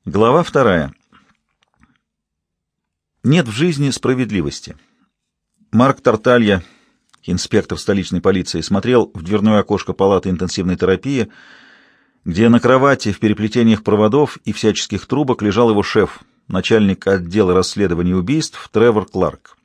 Глава 2. Нет в жизни справедливости. Марк Тарталья, инспектор столичной полиции, смотрел в дверное окошко палаты интенсивной терапии, где на кровати в переплетениях проводов и всяческих трубок лежал его шеф, начальник отдела расследований убийств Тревор Кларк.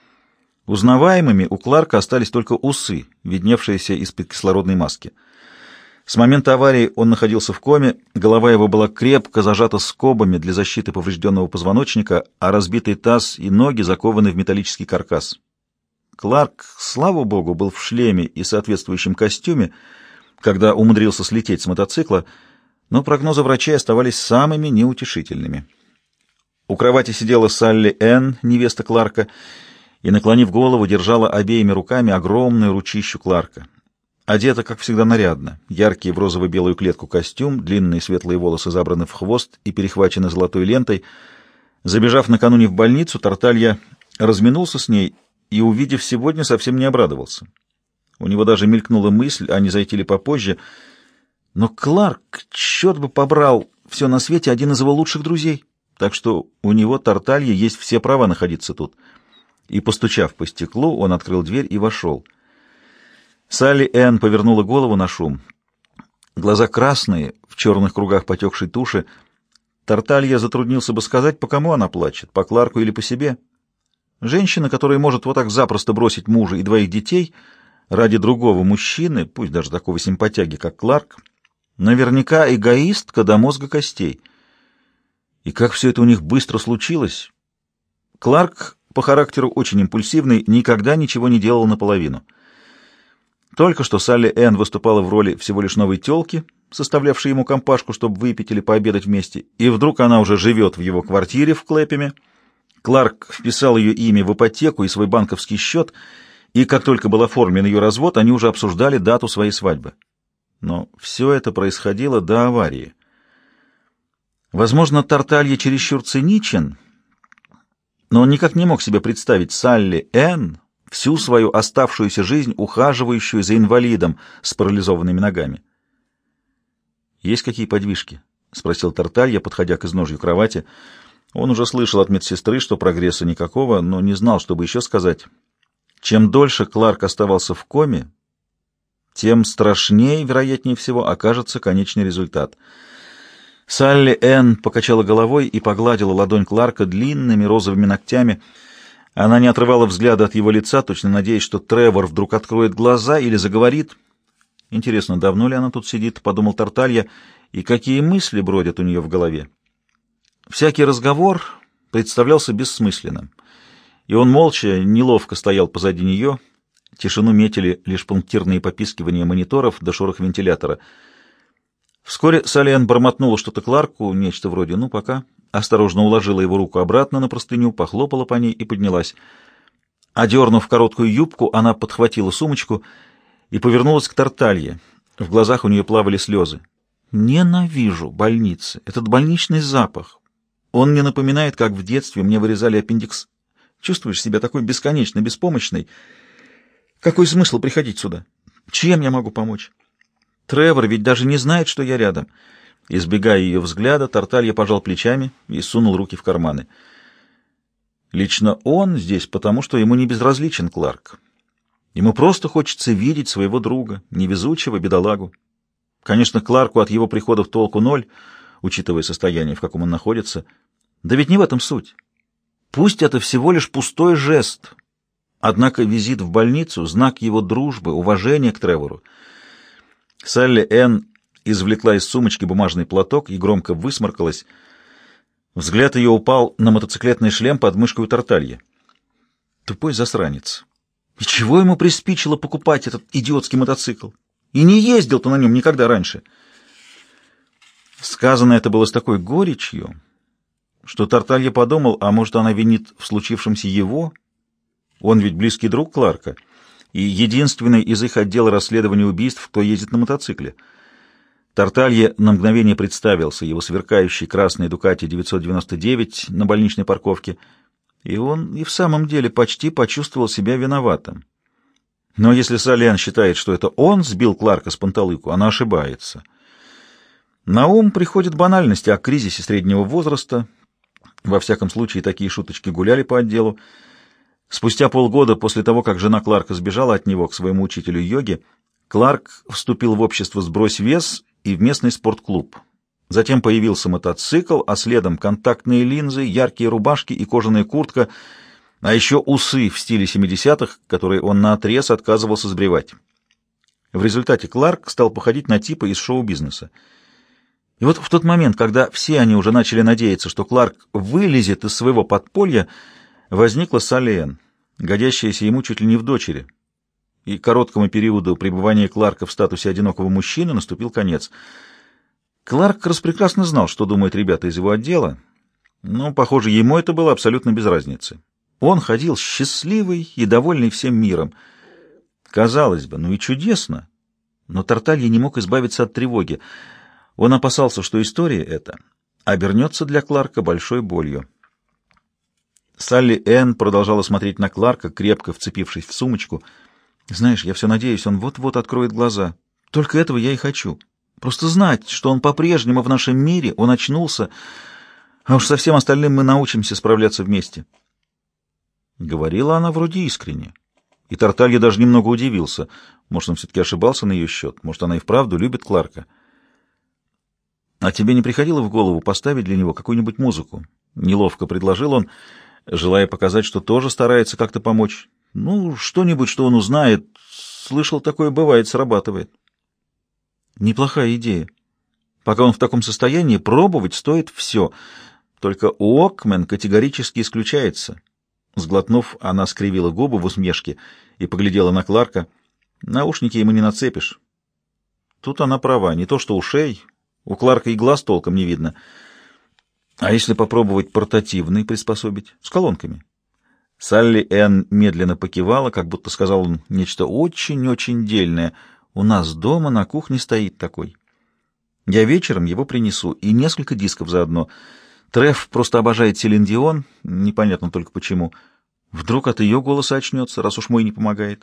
Узнаваемыми у Кларка остались только усы, видневшиеся из-под кислородной маски. С момента аварии он находился в коме, голова его была крепко зажата скобами для защиты поврежденного позвоночника, а разбитый таз и ноги закованы в металлический каркас. Кларк, слава богу, был в шлеме и соответствующем костюме, когда умудрился слететь с мотоцикла, но прогнозы врачей оставались самыми неутешительными. У кровати сидела Салли Энн, невеста Кларка, и, наклонив голову, держала обеими руками огромную ручищу Кларка. Одета, как всегда, нарядно. Яркий в розово-белую клетку костюм, длинные светлые волосы забраны в хвост и перехвачены золотой лентой. Забежав накануне в больницу, Тарталья разминулся с ней и, увидев сегодня, совсем не обрадовался. У него даже мелькнула мысль, а не зайти ли попозже. Но Кларк, черт бы побрал, все на свете один из его лучших друзей, так что у него, Тарталья, есть все права находиться тут. И, постучав по стеклу, он открыл дверь и вошел. Салли Энн повернула голову на шум. Глаза красные, в черных кругах потекшей туши. Тарталья затруднился бы сказать, по кому она плачет, по Кларку или по себе. Женщина, которая может вот так запросто бросить мужа и двоих детей ради другого мужчины, пусть даже такого симпатяги, как Кларк, наверняка эгоистка до мозга костей. И как все это у них быстро случилось? Кларк, по характеру очень импульсивный, никогда ничего не делал наполовину. Только что Салли Энн выступала в роли всего лишь новой тёлки, составлявшей ему компашку, чтобы выпить или пообедать вместе, и вдруг она уже живет в его квартире в Клэпеме. Кларк вписал ее имя в ипотеку и свой банковский счет, и как только был оформлен ее развод, они уже обсуждали дату своей свадьбы. Но все это происходило до аварии. Возможно, Тарталья чересчур циничен, но он никак не мог себе представить Салли Энн, всю свою оставшуюся жизнь ухаживающую за инвалидом с парализованными ногами. «Есть какие подвижки?» — спросил Тарталья, подходя к изножью кровати. Он уже слышал от медсестры, что прогресса никакого, но не знал, что бы еще сказать. Чем дольше Кларк оставался в коме, тем страшнее, вероятнее всего, окажется конечный результат. Салли Энн покачала головой и погладила ладонь Кларка длинными розовыми ногтями. Она не отрывала взгляда от его лица, точно надеясь, что Тревор вдруг откроет глаза или заговорит. «Интересно, давно ли она тут сидит?» — подумал Тарталья, и какие мысли бродят у нее в голове. Всякий разговор представлялся бессмысленным, и он молча, неловко стоял позади нее. Тишину метили лишь пунктирные попискивания мониторов да шорох вентилятора. Вскоре Салли Энн бормотнула что-то Кларку, нечто вроде «ну, пока». Осторожно уложила его руку обратно на простыню, похлопала по ней и поднялась. Одернув короткую юбку, она подхватила сумочку и повернулась к Тарталье. В глазах у нее плавали слезы. «Ненавижу больницы, этот больничный запах. Он мне напоминает, как в детстве мне вырезали аппендикс. Чувствуешь себя такой бесконечно беспомощной? Какой смысл приходить сюда? Чем я могу помочь? Тревор ведь даже не знает, что я рядом». Избегая ее взгляда, Тарталья пожал плечами и сунул руки в карманы. Лично он здесь потому, что ему не безразличен Кларк. Ему просто хочется видеть своего друга, невезучего бедолагу. Конечно, Кларку от его приходов толку ноль, учитывая состояние, в каком он находится. Да ведь не в этом суть. Пусть это всего лишь пустой жест. Однако визит в больницу — знак его дружбы, уважения к Тревору. Салли Энн извлекла из сумочки бумажный платок и громко высморкалась. Взгляд ее упал на мотоциклетный шлем под мышкой у Тартальи. Тупой засранец. И чего ему приспичило покупать этот идиотский мотоцикл? И не ездил-то на нем никогда раньше. Сказано это было с такой горечью, что Тарталья подумал, а может, она винит в случившемся его? Он ведь близкий друг Кларка и единственный из их отдела расследования убийств, кто ездит на мотоцикле. Тарталье на мгновение представился его сверкающий красный Дукати 999 на больничной парковке, и он и в самом деле почти почувствовал себя виноватым. Но если Салли Энн считает, что это он сбил Кларка с панталыку, она ошибается. На ум приходят банальности о кризисе среднего возраста. Во всяком случае, такие шуточки гуляли по отделу. Спустя полгода после того, как жена Кларка сбежала от него к своему учителю йоги, Кларк вступил в общество «Сбрось вес» и в местный спортклуб. Затем появился мотоцикл, а следом контактные линзы, яркие рубашки и кожаная куртка, а еще усы в стиле 70-х, которые он наотрез отказывался сбривать. В результате Кларк стал походить на типа из шоу-бизнеса. И вот в тот момент, когда все они уже начали надеяться, что Кларк вылезет из своего подполья, возникла Салли Энн, годящаяся ему чуть ли не в дочери. И короткому периоду пребывания Кларка в статусе одинокого мужчины наступил конец. Кларк распрекрасно знал, что думают ребята из его отдела, но, похоже, ему это было абсолютно без разницы. Он ходил счастливый и довольный всем миром. Казалось бы, ну и чудесно, но Тарталья не мог избавиться от тревоги. Он опасался, что история эта обернется для Кларка большой болью. Салли Энн продолжала смотреть на Кларка, крепко вцепившись в сумочку. «Знаешь, я все надеюсь, он вот-вот откроет глаза. Только этого я и хочу. Просто знать, что он по-прежнему в нашем мире, он очнулся, а уж со всем остальным мы научимся справляться вместе». Говорила она вроде искренне. И Тарталья даже немного удивился. Может, он все-таки ошибался на ее счет? Может, она и вправду любит Кларка? «А тебе не приходило в голову поставить для него какую-нибудь музыку?» Неловко предложил он, желая показать, что тоже старается как-то помочь. «Ну, что-нибудь, что он узнает. Слышал, такое бывает, срабатывает». «Неплохая идея. Пока он в таком состоянии, пробовать стоит все. Только Уокмен категорически исключается». Сглотнув, она скривила губы в усмешке и поглядела на Кларка. «Наушники ему не нацепишь». Тут она права. Не то что ушей. У Кларка и глаз толком не видно. А если попробовать портативный приспособить? С колонками? Салли Энн медленно покивала, как будто сказал он нечто очень-очень дельное. «У нас дома на кухне стоит такой. Я вечером его принесу, и несколько дисков заодно. Треф просто обожает Селин Дион, непонятно только почему. Вдруг от ее голоса очнется, раз уж мой не помогает».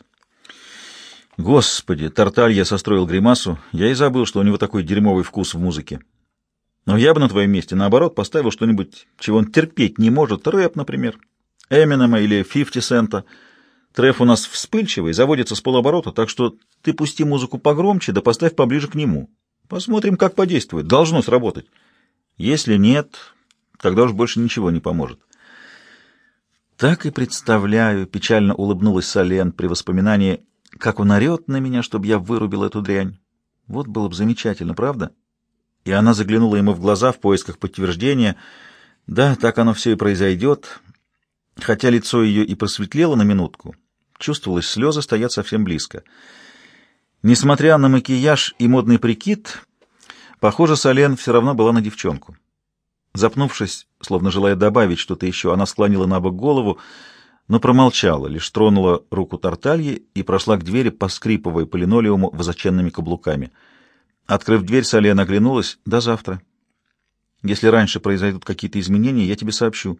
Господи, Тарталья состроил гримасу. Я и забыл, что у него такой дерьмовый вкус в музыке. Но я бы на твоем месте, наоборот, поставил что-нибудь, чего он терпеть не может. Рэп, например. Эминема или 50 Цента. Треф у нас вспыльчивый, заводится с полоборота, так что ты пусти музыку погромче, да поставь поближе к нему. Посмотрим, как подействует. Должно сработать. Если нет, тогда уж больше ничего не поможет. Так и представляю, печально улыбнулась Салли Энн при воспоминании, как он орет на меня, чтобы я вырубил эту дрянь. Вот было бы замечательно, правда? И она заглянула ему в глаза в поисках подтверждения. Да, так оно все и произойдет. Хотя лицо ее и просветлело на минутку, чувствовалось, слезы стоят совсем близко. Несмотря на макияж и модный прикид, похоже, Сален все равно была на девчонку. Запнувшись, словно желая добавить что-то еще, она склонила набок голову, но промолчала, лишь тронула руку Тартальи и прошла к двери, поскрипывая по линолеуму высоченными каблуками. Открыв дверь, Сален оглянулась. «До завтра. Если раньше произойдут какие-то изменения, я тебе сообщу».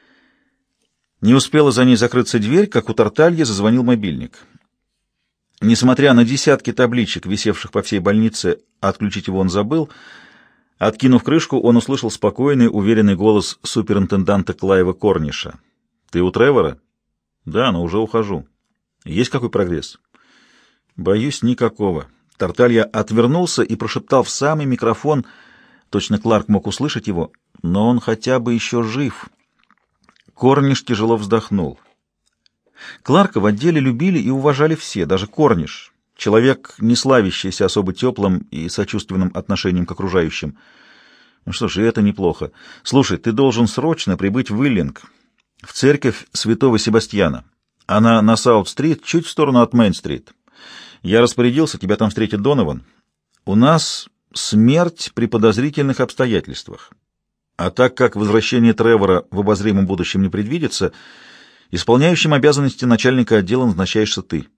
Не успела за ней закрыться дверь, как у Тартальи зазвонил мобильник. Несмотря на десятки табличек, висевших по всей больнице, отключить его он забыл. Откинув крышку, он услышал спокойный, уверенный голос суперинтенданта Клайва Корниша. «Ты у Тревора?» «Да, но уже ухожу». «Есть какой прогресс?» «Боюсь, никакого». Тарталья отвернулся и прошептал в самый микрофон. Точно Кларк мог услышать его, но он хотя бы еще жив. Корниш тяжело вздохнул. Кларка в отделе любили и уважали все, даже Корниш, человек, не славящийся особо теплым и сочувственным отношением к окружающим. Ну что ж, и это неплохо. Слушай, ты должен срочно прибыть в Уиллинг, в церковь Святого Себастьяна. Она на Саут-стрит, чуть в сторону от Мейн-стрит. Я распорядился, тебя там встретит Донован. У нас смерть при подозрительных обстоятельствах. А так как возвращение Тревора в обозримом будущем не предвидится, исполняющим обязанности начальника отдела назначаешься ты.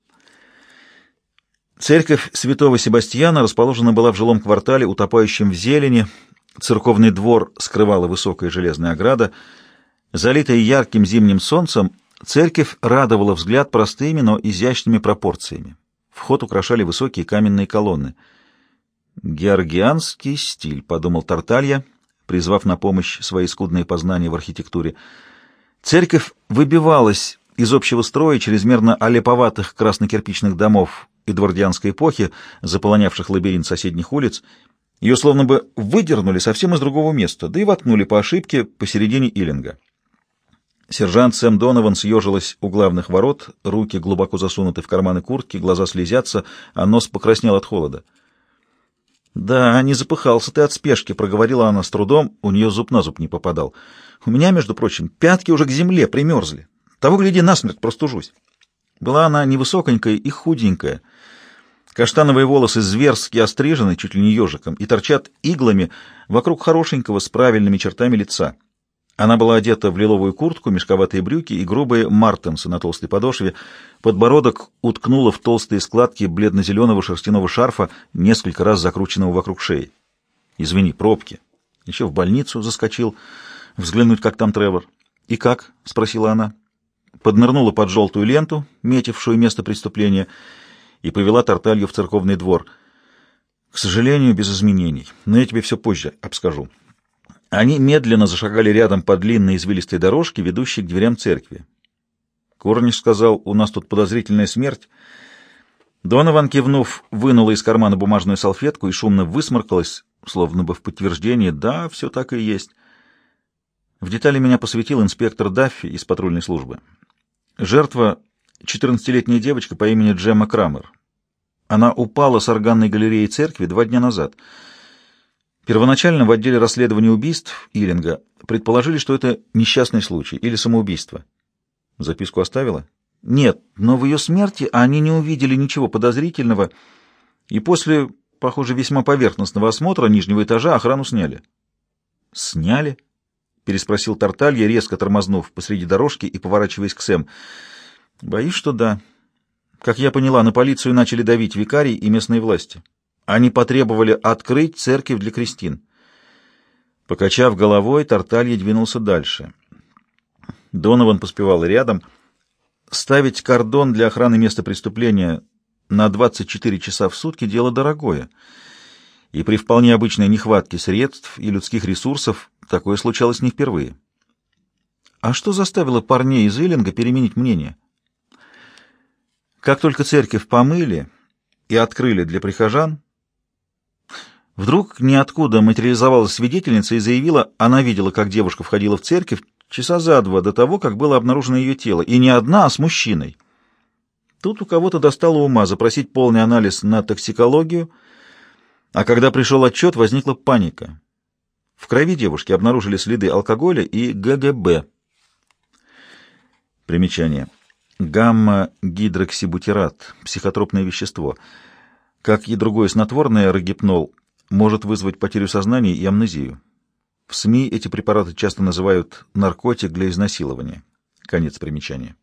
Церковь Святого Себастьяна расположена была в жилом квартале, утопающем в зелени. Церковный двор скрывала высокая железная ограда. Залитая ярким зимним солнцем, церковь радовала взгляд простыми, но изящными пропорциями. Вход украшали высокие каменные колонны. «Георгианский стиль», — подумал Тарталья, призвав на помощь свои скудные познания в архитектуре. Церковь выбивалась из общего строя чрезмерно олеповатых краснокирпичных домов эдвардианской эпохи, заполонявших лабиринт соседних улиц. Ее словно бы выдернули совсем из другого места, да и воткнули по ошибке посередине Иллинга. Сержант Сэм Донован съежилась у главных ворот, руки глубоко засунуты в карманы куртки, глаза слезятся, а нос покраснел от холода. «Да, не запыхался ты от спешки», — проговорила она с трудом, у нее зуб на зуб не попадал. «У меня, между прочим, пятки уже к земле примерзли. Того, гляди, насмерть простужусь». Была она невысоконькая и худенькая. Каштановые волосы зверски острижены, чуть ли не ежиком, и торчат иглами вокруг хорошенького с правильными чертами лица. Она была одета в лиловую куртку, мешковатые брюки и грубые мартенсы на толстой подошве. Подбородок уткнула в толстые складки бледно-зеленого шерстяного шарфа, несколько раз закрученного вокруг шеи. «Извини, пробки. Еще в больницу заскочил. Взглянуть, как там Тревор». «И как?» — спросила она. Поднырнула под желтую ленту, метившую место преступления, и повела Тарталью в церковный двор. «К сожалению, без изменений. Но я тебе все позже обскажу». Они медленно зашагали рядом по длинной извилистой дорожке, ведущей к дверям церкви. Корниш сказал: «У нас тут подозрительная смерть». Донован, кивнув, вынула из кармана бумажную салфетку и шумно высморкалась, словно бы в подтверждение: «Да, все так и есть». В детали меня посвятил инспектор Даффи из патрульной службы. Жертва — 14-летняя девочка по имени Джемма Крамер. Она упала с органной галереи церкви 2 дня назад. Первоначально в отделе расследования убийств Иллинга предположили, что это несчастный случай или самоубийство. Записку оставила? Нет, но в ее смерти они не увидели ничего подозрительного, и после, похоже, весьма поверхностного осмотра нижнего этажа охрану сняли. «Сняли?» — переспросил Тарталья, резко тормознув посреди дорожки и поворачиваясь к Сэм. «Боюсь, что да. Как я поняла, на полицию начали давить викарий и местные власти. Они потребовали открыть церковь для крестин». Покачав головой, Тарталья двинулся дальше. Донован поспевал рядом. Ставить кордон для охраны места преступления на 24 часа в сутки — дело дорогое. И при вполне обычной нехватке средств и людских ресурсов такое случалось не впервые. А что заставило парней из Иллинга переменить мнение? Как только церковь помыли и открыли для прихожан, вдруг ниоткуда материализовалась свидетельница и заявила, она видела, как девушка входила в церковь часа за 2 до того, как было обнаружено ее тело, и не одна, а с мужчиной. Тут у кого-то достало ума запросить полный анализ на токсикологию, а когда пришел отчет, возникла паника. В крови девушки обнаружили следы алкоголя и ГГБ. Примечание. Гамма-гидроксибутират, психотропное вещество. Как и другое снотворное, рогипнол, может вызвать потерю сознания и амнезию. В СМИ эти препараты часто называют наркотик для изнасилования. Конец примечания.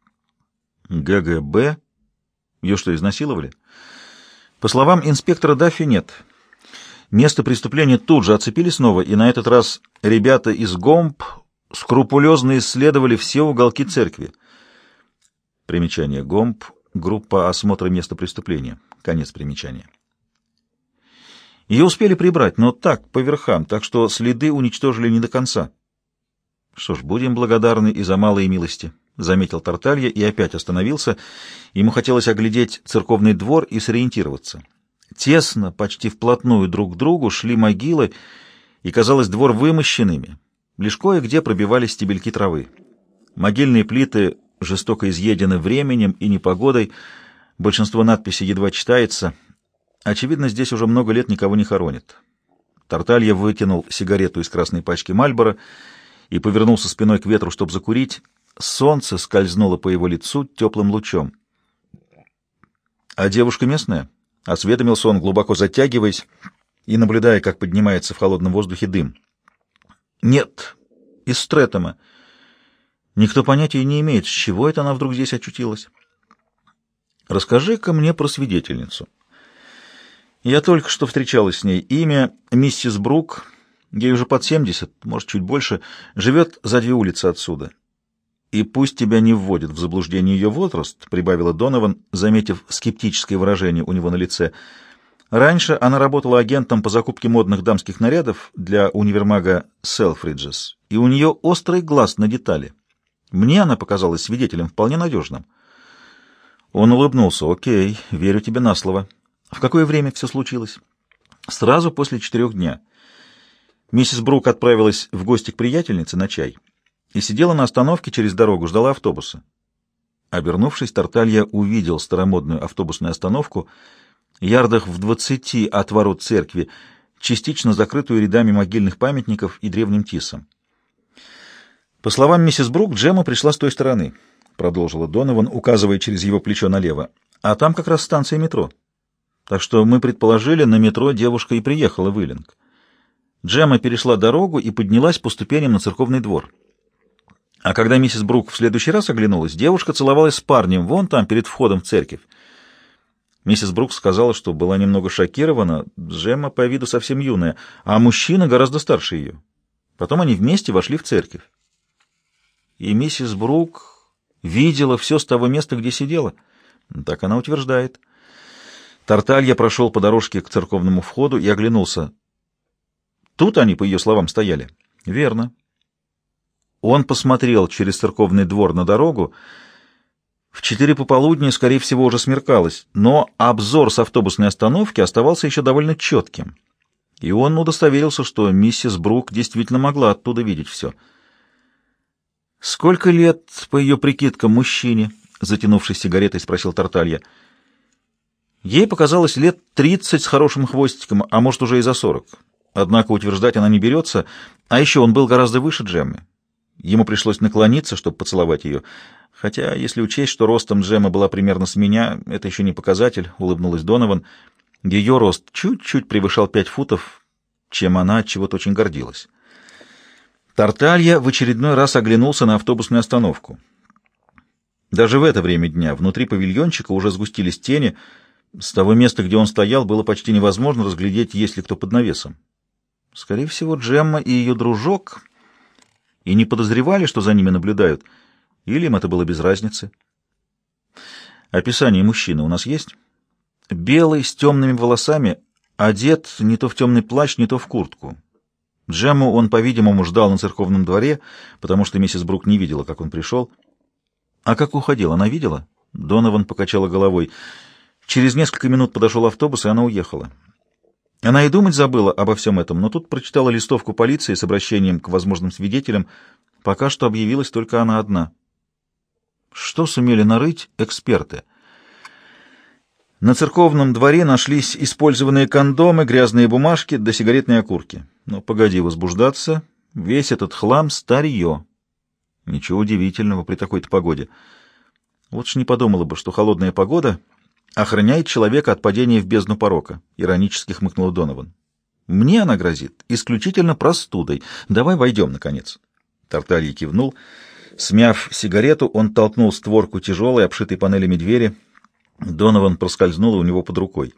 ГГБ? Ее что, изнасиловали? По словам инспектора Даффи, нет. Место преступления тут же оцепили снова, и на этот раз ребята из ГОМП скрупулезно исследовали все уголки церкви. Примечание. ГОМП — группа осмотра места преступления. Конец примечания. Ее успели прибрать, но так, по верхам, так что следы уничтожили не до конца. Что ж, будем благодарны и за малые милости, — заметил Тарталья и опять остановился. Ему хотелось оглядеть церковный двор и сориентироваться. Тесно, почти вплотную друг к другу шли могилы, и, казалось, двор вымощенными. Лишь кое-где пробивались стебельки травы. Могильные плиты жестоко изъедены временем и непогодой, большинство надписей едва читается. Очевидно, здесь уже много лет никого не хоронят. Тарталья вытянул сигарету из красной пачки Мальборо и повернулся спиной к ветру, чтобы закурить. Солнце скользнуло по его лицу теплым лучом. — А девушка местная? — осведомился он, глубоко затягиваясь и наблюдая, как поднимается в холодном воздухе дым. — Нет, из Стрэттема. Никто понятия не имеет, с чего это она вдруг здесь очутилась. — Расскажи-ка мне про свидетельницу. Я только что встречалась с ней. Имя миссис Брук, ей уже под 70, может, чуть больше, живет за 2 улицы отсюда. И пусть тебя не вводит в заблуждение ее возраст, — прибавила Донован, заметив скептическое выражение у него на лице. Раньше она работала агентом по закупке модных дамских нарядов для универмага Selfridges, и у нее острый глаз на детали. Мне она показалась свидетелем вполне надежным. Он улыбнулся. «Окей, верю тебе на слово. В какое время все случилось?» «Сразу после 4 дня. Миссис Брук отправилась в гости к приятельнице на чай и сидела на остановке через дорогу, ждала автобуса. Обернувшись, Тарталья увидел старомодную автобусную остановку, ярдах в 20 от ворот церкви, частично закрытую рядами могильных памятников и древним тисом. «По словам миссис Брук, Джемма пришла с той стороны», — продолжила Донован, указывая через его плечо налево. «А там как раз станция метро. Так что мы предположили, на метро девушка и приехала в Иллинг. Джемма перешла дорогу и поднялась по ступеням на церковный двор. А когда миссис Брук в следующий раз оглянулась, девушка целовалась с парнем вон там, перед входом в церковь. Миссис Брук сказала, что была немного шокирована. Джемма по виду совсем юная, а мужчина гораздо старше ее. Потом они вместе вошли в церковь. И миссис Брук видела все с того места, где сидела. Так она утверждает. Тарталья прошел по дорожке к церковному входу и оглянулся. Тут они, по ее словам, стояли. Верно. Он посмотрел через церковный двор на дорогу. В 4 пополудни, скорее всего, уже смеркалось, но обзор с автобусной остановки оставался еще довольно четким. И он удостоверился, что миссис Брук действительно могла оттуда видеть все. «Сколько лет, по ее прикидкам, мужчине?» — затянувшись сигаретой, спросил Тарталья. Ей показалось лет 30 с хорошим хвостиком, а может, уже и за 40. Однако утверждать она не берется, а еще он был гораздо выше Джеммы. Ему пришлось наклониться, чтобы поцеловать ее. Хотя, если учесть, что ростом Джемма была примерно с меня, это еще не показатель, — улыбнулась Донован. Ее рост чуть-чуть превышал 5 футов, чем она от чего-то очень гордилась. Тарталья в очередной раз оглянулся на автобусную остановку. Даже в это время дня внутри павильончика уже сгустились тени. С того места, где он стоял, было почти невозможно разглядеть, есть ли кто под навесом. Скорее всего, Джемма и ее дружок и не подозревали, что за ними наблюдают, или им это было без разницы. Описание мужчины у нас есть? Белый, с темными волосами, одет не то в темный плащ, не то в куртку. Джемму он, по-видимому, ждал на церковном дворе, потому что миссис Брук не видела, как он пришел. А как уходил, она видела? Донован покачала головой. Через несколько минут подошел автобус, и она уехала. Она и думать забыла обо всем этом, но тут прочитала листовку полиции с обращением к возможным свидетелям. Пока что объявилась только она одна. Что сумели нарыть эксперты? На церковном дворе нашлись использованные кондомы, грязные бумажки да сигаретные окурки. Но погоди возбуждаться, весь этот хлам — старье. Ничего удивительного при такой-то погоде. Вот ж не подумала бы, что холодная погода охраняет человека от падения в бездну порока, — иронически хмыкнул Донован. Мне она грозит исключительно простудой. Давай войдем, наконец. Тарталья кивнул. Смяв сигарету, он толкнул створку тяжелой, обшитой панелями двери. Донован проскользнула у него под рукой.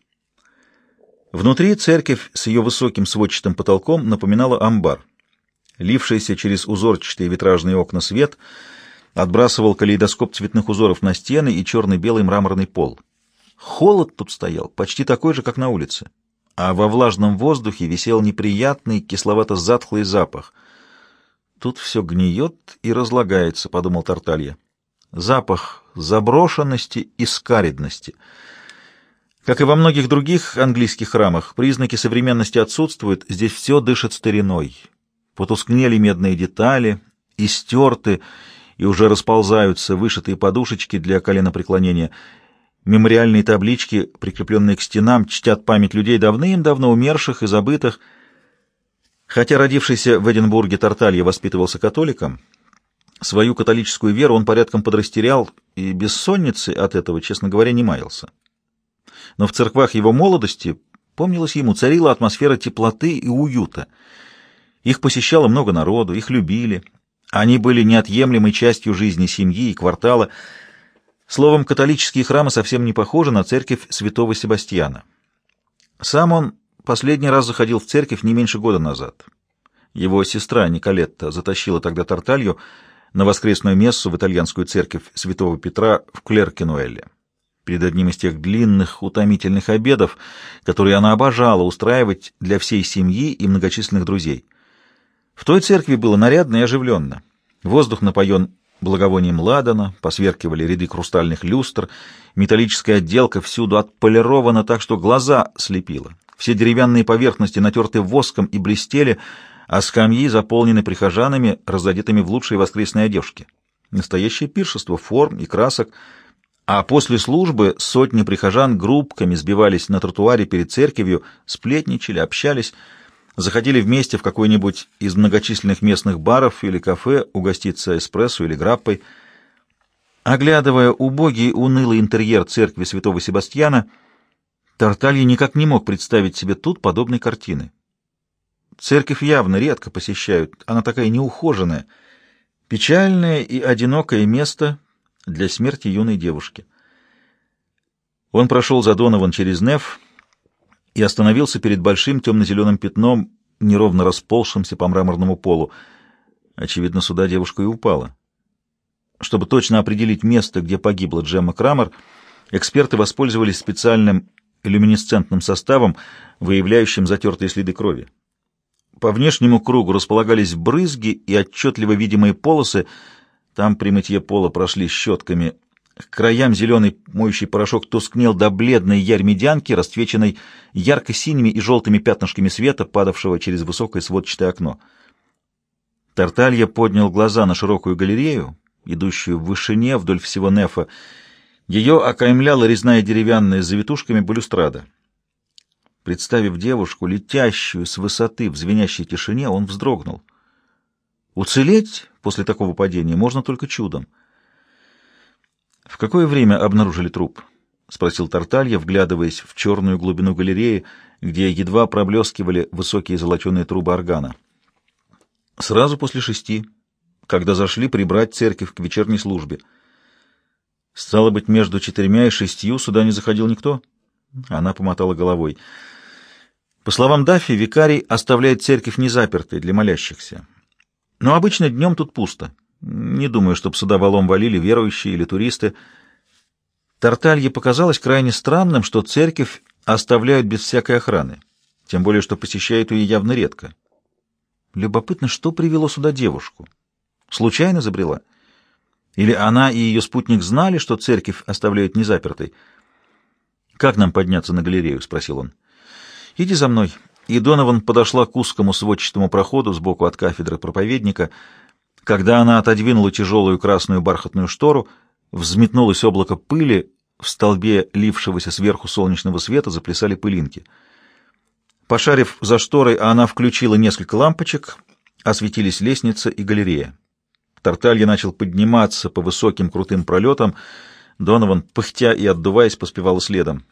Внутри церковь с ее высоким сводчатым потолком напоминала амбар. Лившийся через узорчатые витражные окна свет отбрасывал калейдоскоп цветных узоров на стены и черно-белый мраморный пол. Холод тут стоял, почти такой же, как на улице, а во влажном воздухе висел неприятный кисловато-затхлый запах. «Тут все гниет и разлагается», — подумал Тарталья. Запах заброшенности и скаридности. Как и во многих других английских храмах, признаки современности отсутствуют, здесь все дышит стариной. Потускнели медные детали, истерты, и уже расползаются вышитые подушечки для коленопреклонения. Мемориальные таблички, прикрепленные к стенам, чтят память людей давным-давно умерших и забытых. Хотя родившийся в Эдинбурге Тарталья воспитывался католиком, свою католическую веру он порядком подрастерял и бессонницы от этого, честно говоря, не маялся. Но в церквах его молодости, помнилось ему, царила атмосфера теплоты и уюта. Их посещало много народу, их любили. Они были неотъемлемой частью жизни семьи и квартала. Словом, католические храмы совсем не похожи на церковь святого Себастьяна. Сам он последний раз заходил в церковь не меньше года назад. Его сестра Николетта затащила тогда Тарталью на воскресную мессу в итальянскую церковь святого Петра в Клеркенуэлле. перед одним из тех длинных, утомительных обедов, которые она обожала устраивать для всей семьи и многочисленных друзей. В той церкви было нарядно и оживленно. Воздух напоен благовонием ладана, посверкивали ряды хрустальных люстр, металлическая отделка всюду отполирована так, что глаза слепило. Все деревянные поверхности натерты воском и блестели, а скамьи заполнены прихожанами, разодетыми в лучшие воскресные одежки. Настоящее пиршество форм и красок, а после службы сотни прихожан группками сбивались на тротуаре перед церковью, сплетничали, общались, заходили вместе в какой-нибудь из многочисленных местных баров или кафе угоститься эспрессо или граппой. Оглядывая убогий, унылый интерьер церкви святого Себастьяна, Тарталья никак не мог представить себе тут подобной картины. Церковь явно редко посещают, она такая неухоженная, печальное и одинокое место для смерти юной девушки. Он прошел за Донован через неф и остановился перед большим темно-зеленым пятном, неровно расползшимся по мраморному полу. Очевидно, сюда девушка и упала. Чтобы точно определить место, где погибла Джемма Крамер, эксперты воспользовались специальным люминесцентным составом, выявляющим затертые следы крови. По внешнему кругу располагались брызги и отчетливо видимые полосы. Там при мытье пола прошли щетками. К краям зеленый моющий порошок тускнел до бледной ярь-медянки, расцвеченной ярко-синими и желтыми пятнышками света, падавшего через высокое сводчатое окно. Тарталья поднял глаза на широкую галерею, идущую в вышине вдоль всего нефа. Ее окаймляла резная деревянная с завитушками балюстрада. Представив девушку, летящую с высоты в звенящей тишине, он вздрогнул. Уцелеть после такого падения можно только чудом. «В какое время обнаружили труп?» — спросил Тарталья, вглядываясь в черную глубину галереи, где едва проблескивали высокие золоченые трубы органа. «Сразу после 6, когда зашли прибрать церковь к вечерней службе. Стало быть, между 4 и 6 сюда не заходил никто?» Она помотала головой. По словам Даффи, викарий оставляет церковь незапертой для молящихся. Но обычно днем тут пусто. Не думаю, чтобы сюда валом валили верующие или туристы. Тарталье показалось крайне странным, что церковь оставляют без всякой охраны, тем более, что посещают ее явно редко. Любопытно, что привело сюда девушку? Случайно забрела? Или она и ее спутник знали, что церковь оставляют незапертой? «Как нам подняться на галерею?» — спросил он. «Иди за мной». И Донован подошла к узкому сводчатому проходу сбоку от кафедры проповедника. Когда она отодвинула тяжелую красную бархатную штору, взметнулось облако пыли, в столбе лившегося сверху солнечного света заплясали пылинки. Пошарив за шторой, она включила несколько лампочек, осветились лестница и галерея. Тарталья начал подниматься по высоким крутым пролетам. Донован, пыхтя и отдуваясь, поспевала следом.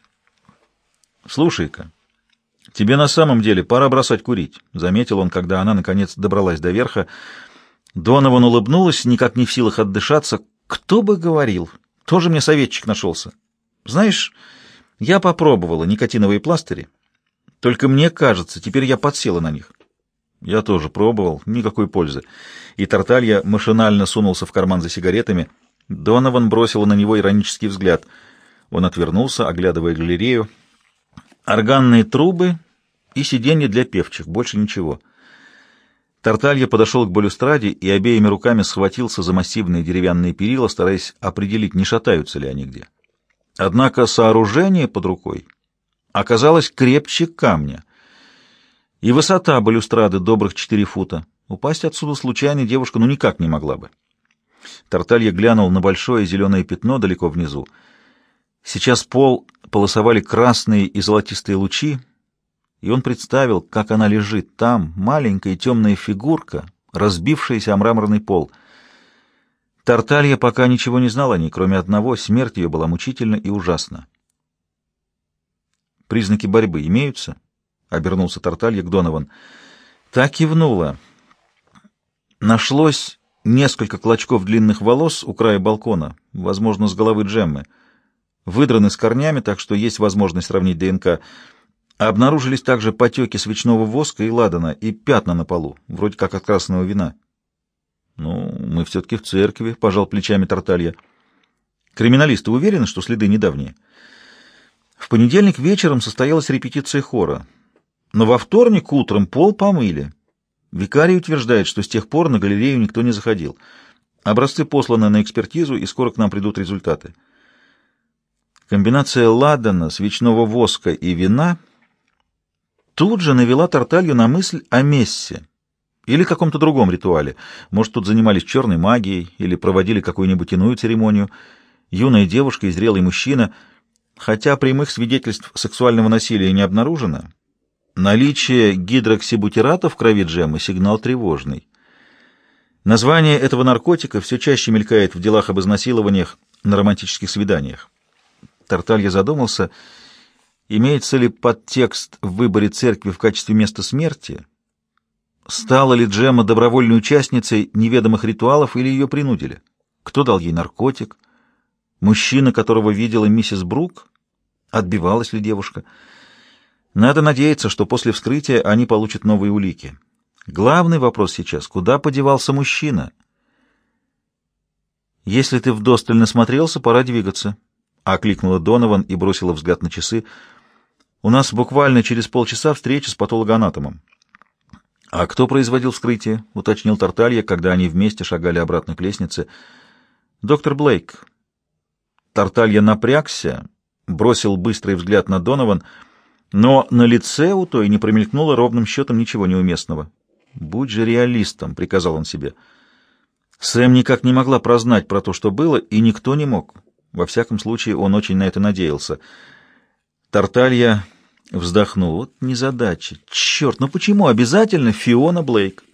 «Слушай-ка, тебе на самом деле пора бросать курить», — заметил он, когда она, наконец, добралась до верха. Донован улыбнулась, никак не в силах отдышаться. «Кто бы говорил? Тоже мне советчик нашелся. Знаешь, я попробовала никотиновые пластыри, только мне кажется, теперь я подсела на них». «Я тоже пробовал, никакой пользы». И Тарталья машинально сунулся в карман за сигаретами. Донован бросил на него иронический взгляд. Он отвернулся, оглядывая галерею. Органные трубы и сиденья для певчих, больше ничего. Тарталья подошел к балюстраде и обеими руками схватился за массивные деревянные перила, стараясь определить, не шатаются ли они где. Однако сооружение под рукой оказалось крепче камня, и высота балюстрады добрых 4 фута. Упасть отсюда случайно девушка никак не могла бы. Тарталья глянул на большое зеленое пятно далеко внизу. Сейчас пол полосовали красные и золотистые лучи, и он представил, как она лежит там, маленькая темная фигурка, разбившаяся о мраморный пол. Тарталья пока ничего не знал о ней, кроме одного — смерть ее была мучительна и ужасна. «Признаки борьбы имеются?» — обернулся Тарталья к Донован. Та кивнула. Нашлось несколько клочков длинных волос у края балкона, возможно, с головы Джеммы. Выдраны с корнями, так что есть возможность сравнить ДНК. Обнаружились также потеки свечного воска и ладана, и пятна на полу, вроде как от красного вина. «Ну, мы все-таки в церкви», — пожал плечами Тарталья. Криминалисты уверены, что следы недавние. В понедельник вечером состоялась репетиция хора, но во вторник утром пол помыли. Викарий утверждает, что с тех пор на галерею никто не заходил. Образцы посланы на экспертизу, и скоро к нам придут результаты. Комбинация ладана, свечного воска и вина тут же навела Тарталью на мысль о мессе или каком-то другом ритуале. Может, тут занимались черной магией или проводили какую-нибудь иную церемонию. Юная девушка и зрелый мужчина, хотя прямых свидетельств сексуального насилия не обнаружено, наличие гидроксибутирата в крови Джеммы — сигнал тревожный. Название этого наркотика все чаще мелькает в делах об изнасилованиях на романтических свиданиях. Тарталья задумался, имеется ли подтекст в выборе церкви в качестве места смерти, стала ли Джемма добровольной участницей неведомых ритуалов или ее принудили, кто дал ей наркотик, мужчина, которого видела миссис Брук, отбивалась ли девушка. Надо надеяться, что после вскрытия они получат новые улики. Главный вопрос сейчас — куда подевался мужчина? «Если ты вдосталь насмотрелся, пора двигаться», — окликнула Донован и бросила взгляд на часы. «У нас буквально через полчаса встреча с патологоанатомом». «А кто производил вскрытие?» — уточнил Тарталья, когда они вместе шагали обратно к лестнице. «Доктор Блейк». Тарталья напрягся, бросил быстрый взгляд на Донован, но на лице у той не промелькнуло ровным счетом ничего неуместного. «Будь же реалистом», — приказал он себе. Сэм никак не могла прознать про то, что было, и никто не мог. Во всяком случае, он очень на это надеялся. Тарталья вздохнул. Вот незадача. Черт, ну почему обязательно Фиона Блейк?